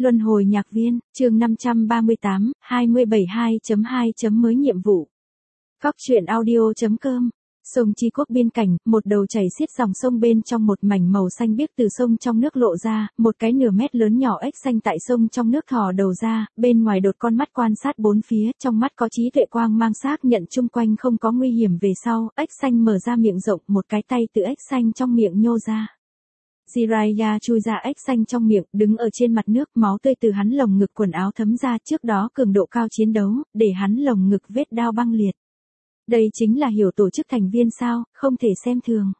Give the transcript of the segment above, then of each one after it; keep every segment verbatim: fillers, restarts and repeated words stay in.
Luân hồi nhạc viên, chương năm trăm ba mươi tám, hai mươi bảy hai chấm hai chấm mới nhiệm vụ. Cóc truyện audio chấm com. Sông Chi Quốc biên cảnh, một đầu chảy xiết dòng sông bên trong một mảnh màu xanh biếc từ sông trong nước lộ ra, một cái nửa mét lớn nhỏ ếch xanh tại sông trong nước thò đầu ra, bên ngoài đột con mắt quan sát bốn phía, trong mắt có trí tuệ quang mang xác nhận chung quanh không có nguy hiểm về sau, ếch xanh mở ra miệng rộng, một cái tay từ ếch xanh trong miệng nhô ra. Jiraiya chui ra ếch xanh trong miệng, đứng ở trên mặt nước, máu tươi từ hắn lồng ngực quần áo thấm ra, trước đó cường độ cao chiến đấu, để hắn lồng ngực vết đao băng liệt. Đây chính là hiểu tổ chức thành viên sao, không thể xem thường.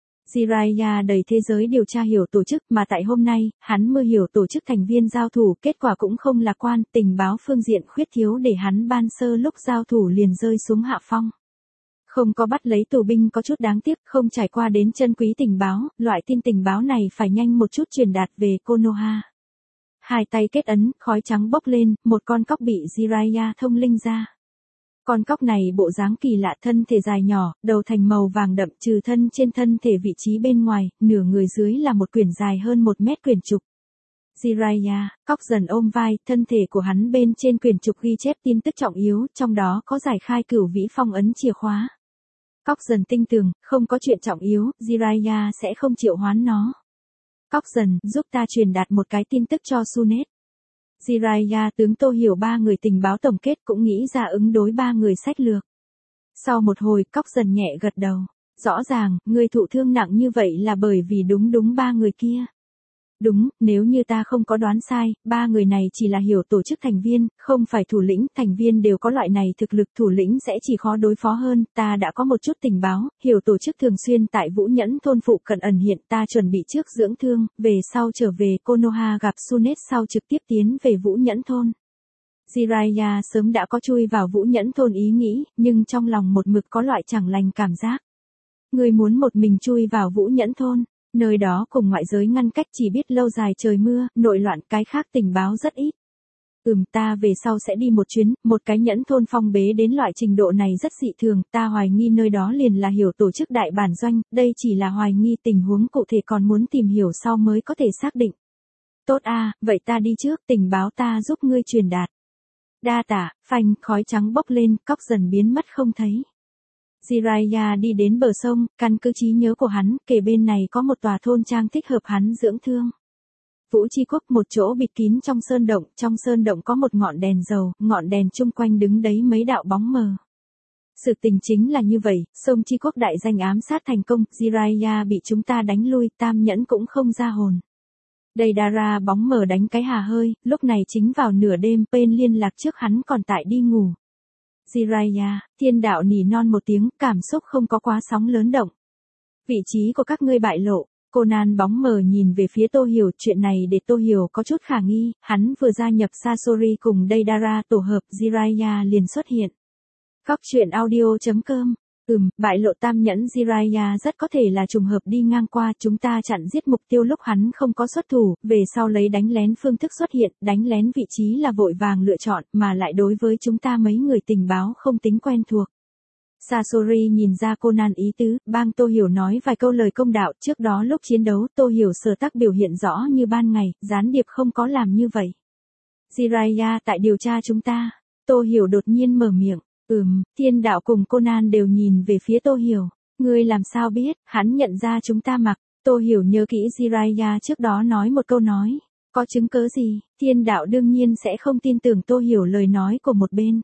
Jiraiya đầy thế giới điều tra hiểu tổ chức, mà tại hôm nay, hắn mơ hiểu tổ chức thành viên giao thủ, kết quả cũng không lạc quan, tình báo phương diện khuyết thiếu để hắn ban sơ lúc giao thủ liền rơi xuống hạ phong. Không có bắt lấy tù binh có chút đáng tiếc, không trải qua đến chân quý tình báo, loại tin tình báo này phải nhanh một chút truyền đạt về Konoha. Hai tay kết ấn, khói trắng bốc lên, một con cóc bị Jiraiya thông linh ra. Con cóc này bộ dáng kỳ lạ, thân thể dài nhỏ, đầu thành màu vàng đậm, trừ thân trên thân thể vị trí bên ngoài, nửa người dưới là một quyển dài hơn một mét quyển trục. Jiraiya, cóc dần ôm vai, thân thể của hắn bên trên quyển trục ghi chép tin tức trọng yếu, trong đó có giải khai cửu vĩ phong ấn chìa khóa. Cóc dần tinh tường, không có chuyện trọng yếu, Jiraiya sẽ không triệu hoán nó. Cóc dần, giúp ta truyền đạt một cái tin tức cho Sunet. Jiraiya tướng Tô hiểu ba người tình báo tổng kết cũng nghĩ ra ứng đối ba người sách lược. Sau một hồi, cóc dần nhẹ gật đầu. Rõ ràng, người thụ thương nặng như vậy là bởi vì đúng đúng ba người kia. Đúng, nếu như ta không có đoán sai, ba người này chỉ là hiểu tổ chức thành viên, không phải thủ lĩnh, thành viên đều có loại này thực lực, thủ lĩnh sẽ chỉ khó đối phó hơn, ta đã có một chút tình báo, hiểu tổ chức thường xuyên tại Vũ Nhẫn thôn phụ cận ẩn hiện, ta chuẩn bị trước dưỡng thương, về sau trở về Konoha gặp Sunet sau trực tiếp tiến về Vũ Nhẫn thôn. Jiraiya sớm đã có chui vào Vũ Nhẫn thôn ý nghĩ, nhưng trong lòng một mực có loại chẳng lành cảm giác. Người muốn một mình chui vào Vũ Nhẫn thôn. Nơi đó cùng ngoại giới ngăn cách, chỉ biết lâu dài trời mưa, nội loạn, cái khác tình báo rất ít. Ừm, ta về sau sẽ đi một chuyến, một cái nhẫn thôn phong bế đến loại trình độ này rất dị thường, ta hoài nghi nơi đó liền là hiểu tổ chức đại bản doanh, đây chỉ là hoài nghi, tình huống cụ thể còn muốn tìm hiểu sau mới có thể xác định. Tốt a, vậy ta đi trước, tình báo ta giúp ngươi truyền đạt. Đa tả, phanh, khói trắng bốc lên, cóc dần biến mất không thấy. Jiraiya đi đến bờ sông, căn cứ trí nhớ của hắn, kề bên này có một tòa thôn trang thích hợp hắn dưỡng thương. Vũ Chi Quốc một chỗ bịt kín trong sơn động, trong sơn động có một ngọn đèn dầu, ngọn đèn chung quanh đứng đấy mấy đạo bóng mờ. Sự tình chính là như vậy, Sông Chi Quốc đại danh ám sát thành công, Jiraiya bị chúng ta đánh lui, Tam Nhẫn cũng không ra hồn. Deidara bóng mờ đánh cái hà hơi, lúc này chính vào nửa đêm, bên liên lạc trước hắn còn tại đi ngủ. Jiraiya, thiên đạo nỉ non một tiếng, cảm xúc không có quá sóng lớn động. Vị trí của các ngươi bại lộ, Conan bóng mờ nhìn về phía Tô Hiểu, chuyện này để Tô Hiểu có chút khả nghi, hắn vừa gia nhập Sasori cùng Deidara tổ hợp, Jiraiya liền xuất hiện. Cóc truyện audio chấm com. Ừm, bại lộ Tam Nhẫn Jiraiya rất có thể là trùng hợp đi ngang qua, chúng ta chặn giết mục tiêu lúc hắn không có xuất thủ, về sau lấy đánh lén phương thức xuất hiện, đánh lén vị trí là vội vàng lựa chọn, mà lại đối với chúng ta mấy người tình báo không tính quen thuộc. Sasori nhìn ra Conan ý tứ, bang Tô Hiểu nói vài câu lời công đạo, trước đó lúc chiến đấu Tô Hiểu sở tác biểu hiện rõ như ban ngày, gián điệp không có làm như vậy. Jiraiya tại điều tra chúng ta, Tô Hiểu đột nhiên mở miệng. Ừm, thiên đạo cùng Conan đều nhìn về phía Tô Hiểu. Ngươi làm sao biết, hắn nhận ra chúng ta mặc. Tô Hiểu nhớ kỹ Jiraiya trước đó nói một câu nói. Có chứng cớ gì, thiên đạo đương nhiên sẽ không tin tưởng Tô Hiểu lời nói của một bên.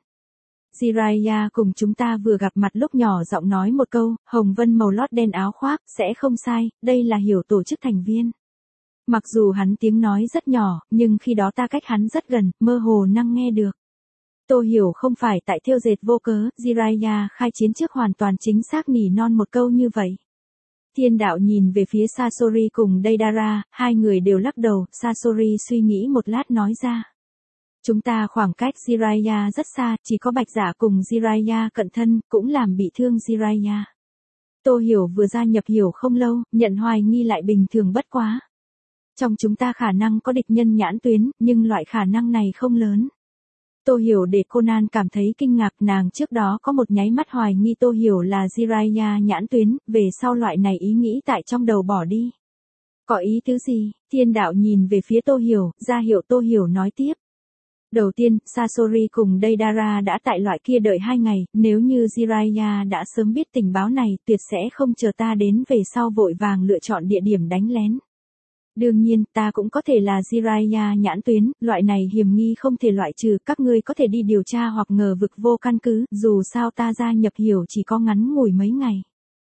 Jiraiya cùng chúng ta vừa gặp mặt lúc nhỏ giọng nói một câu, hồng vân màu lót đen áo khoác, sẽ không sai, đây là hiểu tổ chức thành viên. Mặc dù hắn tiếng nói rất nhỏ, nhưng khi đó ta cách hắn rất gần, mơ hồ năng nghe được. Tô Hiểu không phải tại thêu dệt vô cớ, Jiraiya khai chiến trước hoàn toàn chính xác nỉ non một câu như vậy. Thiên đạo nhìn về phía Sasori cùng Deidara, hai người đều lắc đầu, Sasori suy nghĩ một lát nói ra. Chúng ta khoảng cách Jiraiya rất xa, chỉ có Bạch Giả cùng Jiraiya cận thân, cũng làm bị thương Jiraiya. Tô Hiểu vừa gia nhập hiểu không lâu, nhận hoài nghi lại bình thường bất quá. Trong chúng ta khả năng có địch nhân nhãn tuyến, nhưng loại khả năng này không lớn. Tô Hiểu để Conan cảm thấy kinh ngạc, nàng trước đó có một nháy mắt hoài nghi Tô Hiểu là Jiraiya nhãn tuyến, về sau loại này ý nghĩ tại trong đầu bỏ đi. Có ý tứ gì? Thiên đạo nhìn về phía Tô Hiểu, ra hiệu Tô Hiểu nói tiếp. Đầu tiên, Sasori cùng Deidara đã tại loại kia đợi hai ngày, nếu như Jiraiya đã sớm biết tình báo này, tuyệt sẽ không chờ ta đến về sau vội vàng lựa chọn địa điểm đánh lén. Đương nhiên, ta cũng có thể là Jiraiya nhãn tuyến, loại này hiểm nghi không thể loại trừ, các ngươi có thể đi điều tra hoặc ngờ vực vô căn cứ, dù sao ta gia nhập Hiểu chỉ có ngắn ngủi mấy ngày.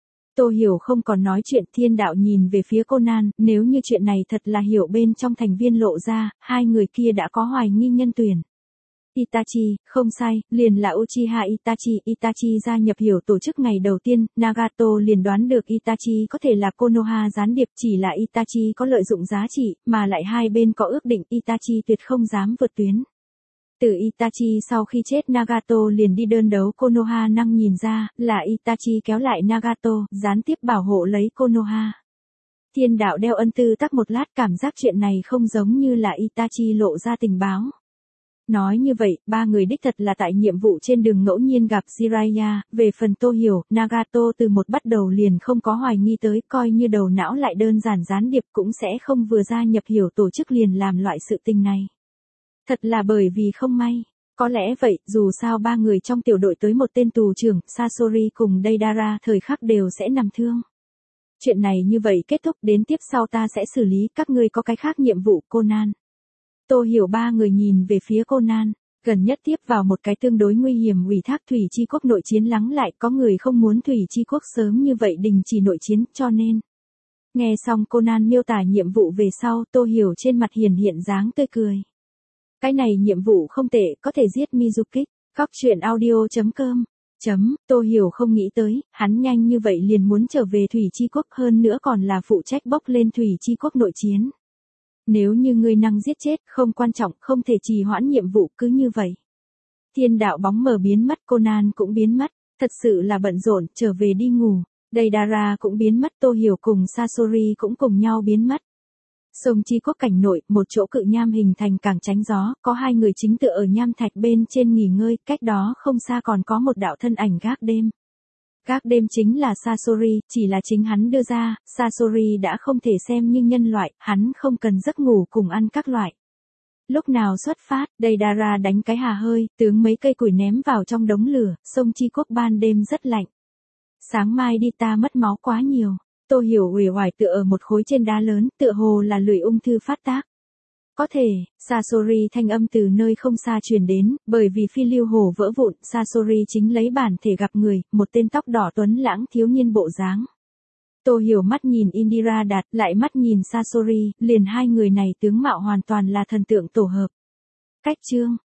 Tô Hiểu không còn nói chuyện, Thiên đạo nhìn về phía Conan, nếu như chuyện này thật là Hiểu bên trong thành viên lộ ra, hai người kia đã có hoài nghi nhân tuyển. Itachi, không sai, liền là Uchiha Itachi, Itachi gia nhập Hiểu tổ chức ngày đầu tiên, Nagato liền đoán được Itachi có thể là Konoha gián điệp, chỉ là Itachi có lợi dụng giá trị, mà lại hai bên có ước định, Itachi tuyệt không dám vượt tuyến. Từ Itachi sau khi chết Nagato liền đi đơn đấu Konoha, năng nhìn ra, là Itachi kéo lại Nagato, gián tiếp bảo hộ lấy Konoha. Thiên đạo đeo ân tư tắc một lát, cảm giác chuyện này không giống như là Itachi lộ ra tình báo. Nói như vậy, ba người đích thật là tại nhiệm vụ trên đường ngẫu nhiên gặp Jiraiya, về phần Tô Hiểu, Nagato từ một bắt đầu liền không có hoài nghi tới, coi như đầu não lại đơn giản gián điệp cũng sẽ không vừa gia nhập Hiểu tổ chức liền làm loại sự tình này. Thật là bởi vì không may. Có lẽ vậy, dù sao ba người trong tiểu đội tới một tên tù trưởng, Sasori cùng Deidara thời khắc đều sẽ nằm thương. Chuyện này như vậy kết thúc, đến tiếp sau ta sẽ xử lý, các ngươi có cái khác nhiệm vụ, Conan. Tô Hiểu ba người nhìn về phía Conan, gần nhất tiếp vào một cái tương đối nguy hiểm ủy thác Thủy Chi Quốc nội chiến lắng lại, có người không muốn Thủy Chi Quốc sớm như vậy đình chỉ nội chiến, cho nên. Nghe xong Conan miêu tả nhiệm vụ về sau, Tô Hiểu trên mặt hiển hiện dáng tươi cười. Cái này nhiệm vụ không tệ, có thể giết Mizuki. Góc truyện audio chấm com chấm, Tô Hiểu không nghĩ tới, hắn nhanh như vậy liền muốn trở về Thủy Chi Quốc, hơn nữa còn là phụ trách bốc lên Thủy Chi Quốc nội chiến. Nếu như ngươi năng giết chết, không quan trọng, không thể trì hoãn nhiệm vụ, cứ như vậy. Thiên đạo bóng mờ biến mất, Conan cũng biến mất, thật sự là bận rộn, trở về đi ngủ. Deidara cũng biến mất, Tô Hiểu cùng Sasori cũng cùng nhau biến mất. Sông Chi Quốc cảnh nội, một chỗ cự nham hình thành cảng tránh gió, có hai người chính tựa ở nham thạch bên trên nghỉ ngơi, cách đó không xa còn có một đạo thân ảnh gác đêm. Gác đêm chính là Sasori, chỉ là chính hắn đưa ra, Sasori đã không thể xem như nhân loại, hắn không cần giấc ngủ cùng ăn các loại. Lúc nào xuất phát, Deidara đánh cái hà hơi, tướng mấy cây củi ném vào trong đống lửa, sông Chi Quốc ban đêm rất lạnh. Sáng mai đi, ta mất máu quá nhiều. Tô Hiểu uể oải tựa ở một khối trên đá lớn, tựa hồ là lười ung thư phát tác. Có thể, Sasori thanh âm từ nơi không xa truyền đến, bởi vì phi lưu hồ vỡ vụn, Sasori chính lấy bản thể gặp người, một tên tóc đỏ tuấn lãng thiếu niên bộ dáng. Tô Hiểu mắt nhìn Indira Đạt, lại mắt nhìn Sasori, liền hai người này tướng mạo hoàn toàn là thần tượng tổ hợp. Cách chương